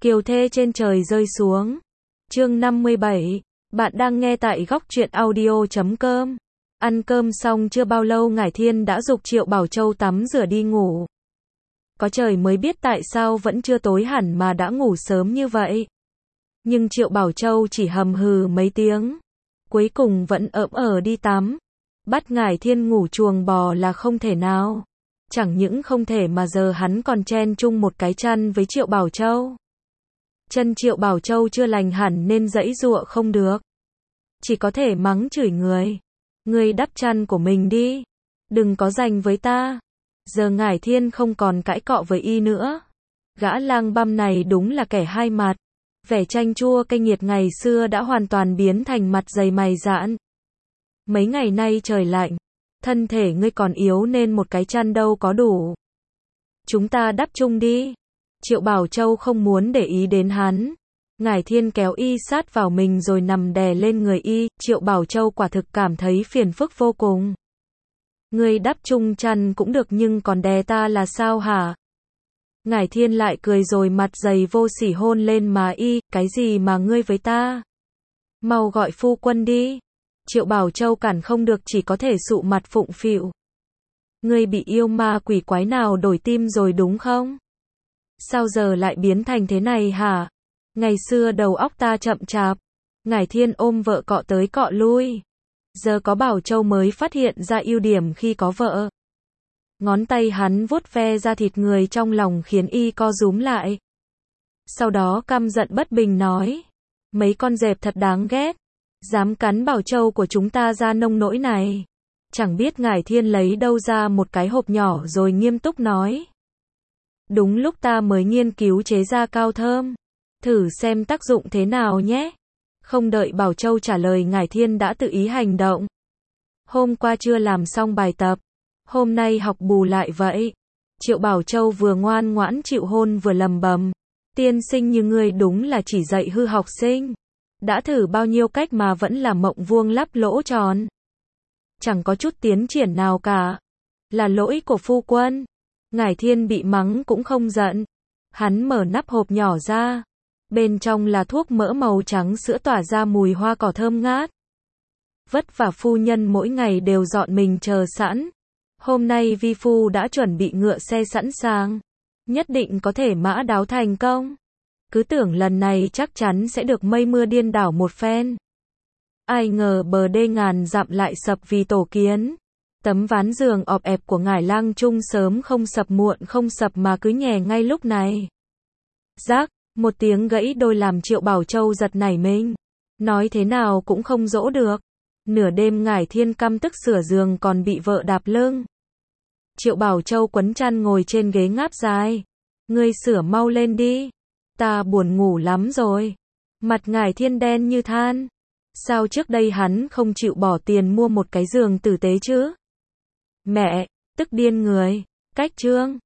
Kiều thê trên trời rơi xuống. Chương 57. Bạn đang nghe tại góc truyện audio.com. Ăn cơm xong chưa bao lâu Ngải Thiên đã giục Triệu Bảo Châu tắm rửa đi ngủ. Có trời mới biết tại sao vẫn chưa tối hẳn mà đã ngủ sớm như vậy. Nhưng Triệu Bảo Châu chỉ hầm hừ mấy tiếng. Cuối cùng vẫn ỡm đi tắm. Bắt Ngải Thiên ngủ chuồng bò là không thể nào. Chẳng những không thể mà giờ hắn còn chen chung một cái chăn với Triệu Bảo Châu. Chân Triệu Bảo Châu chưa lành hẳn nên giãy giụa không được. Chỉ có thể mắng chửi người. Ngươi đắp chăn của mình đi. Đừng có giành với ta. Giờ Ngải Thiên không còn cãi cọ với y nữa. Gã lang băm này đúng là kẻ hai mặt. Vẻ chanh chua cay nghiệt ngày xưa đã hoàn toàn biến thành mặt dày mày dạn. Mấy ngày nay trời lạnh. Thân thể ngươi còn yếu nên một cái chăn đâu có đủ. Chúng ta đắp chung đi. Triệu Bảo Châu không muốn để ý đến hắn. Ngải Thiên kéo y sát vào mình rồi nằm đè lên người y. Triệu Bảo Châu quả thực cảm thấy phiền phức vô cùng. Ngươi đắp chung chăn cũng được nhưng còn đè ta là sao hả? Ngải Thiên lại cười rồi mặt dày vô sỉ hôn lên má y. Cái gì mà ngươi với ta? Mau gọi phu quân đi. Triệu Bảo Châu cản không được chỉ có thể sụ mặt phụng phịu. Ngươi bị yêu ma quỷ quái nào đổi tim rồi đúng không? Sao giờ lại biến thành thế này hả? Ngày xưa đầu óc ta chậm chạp. Ngải Thiên ôm vợ cọ tới cọ lui. Giờ có Bảo Châu mới phát hiện ra ưu điểm khi có vợ. Ngón tay hắn vuốt ve da thịt người trong lòng khiến y co rúm lại. Sau đó căm giận bất bình nói. Mấy con dẹp thật đáng ghét. Dám cắn Bảo Châu của chúng ta ra nông nỗi này. Chẳng biết Ngải Thiên lấy đâu ra một cái hộp nhỏ rồi nghiêm túc nói. Đúng lúc ta mới nghiên cứu chế ra cao thơm. Thử xem tác dụng thế nào nhé. Không đợi Bảo Châu trả lời Ngải Thiên đã tự ý hành động. Hôm qua chưa làm xong bài tập. Hôm nay học bù lại vậy. Triệu Bảo Châu vừa ngoan ngoãn chịu hôn vừa lầm bầm. Tiên sinh như ngươi đúng là chỉ dạy hư học sinh. Đã thử bao nhiêu cách mà vẫn là mộng vuông lắp lỗ tròn. Chẳng có chút tiến triển nào cả. Là lỗi của phu quân. Ngải Thiên bị mắng cũng không giận. Hắn mở nắp hộp nhỏ ra. Bên trong là thuốc mỡ màu trắng sữa tỏa ra mùi hoa cỏ thơm ngát. Vất vả phu nhân mỗi ngày đều dọn mình chờ sẵn. Hôm nay vi phu đã chuẩn bị ngựa xe sẵn sàng. Nhất định có thể mã đáo thành công. Cứ tưởng lần này chắc chắn sẽ được mây mưa điên đảo một phen. Ai ngờ bờ đê ngàn dặm lại sập vì tổ kiến. Tấm ván giường ọp ẹp của Ngải Lang Trung sớm không sập muộn không sập mà cứ nhè ngay lúc này. Rác, một tiếng gãy đôi làm Triệu Bảo Châu giật nảy mình. Nói thế nào cũng không dỗ được. Nửa đêm Ngải Thiên căm tức sửa giường còn bị vợ đạp lưng. Triệu Bảo Châu quấn chăn ngồi trên ghế ngáp dài. Ngươi sửa mau lên đi. Ta buồn ngủ lắm rồi. Mặt Ngải Thiên đen như than. Sao trước đây hắn không chịu bỏ tiền mua một cái giường tử tế chứ? Mẹ, tức điên người. Cách chương.